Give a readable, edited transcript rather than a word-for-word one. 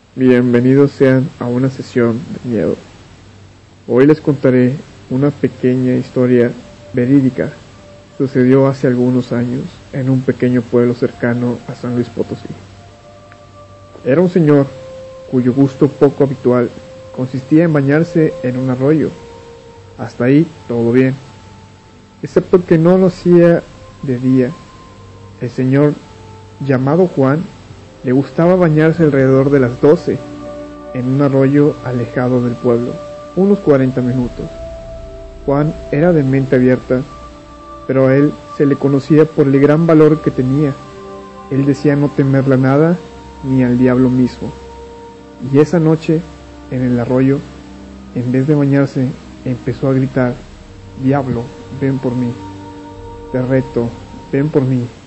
Bienvenidos sean a una sesión de miedo. Hoy les contaré una pequeña historia verídica. Sucedió hace algunos años en un pequeño pueblo cercano a San Luis Potosí. Era un señor cuyo gusto poco habitual consistía en bañarse en un arroyo. Hasta ahí todo bien, excepto que no lo hacía de día. El señor, llamado Juan, le gustaba bañarse alrededor de las 12 en un arroyo alejado del pueblo, unos 40 minutos. Juan era de mente abierta, pero a él se le conocía por el gran valor que tenía. Él decía no temerle a nada ni al diablo mismo. Y esa noche, en el arroyo, en vez de bañarse, empezó a gritar: «Diablo, ven por mí. Te reto, ven por mí».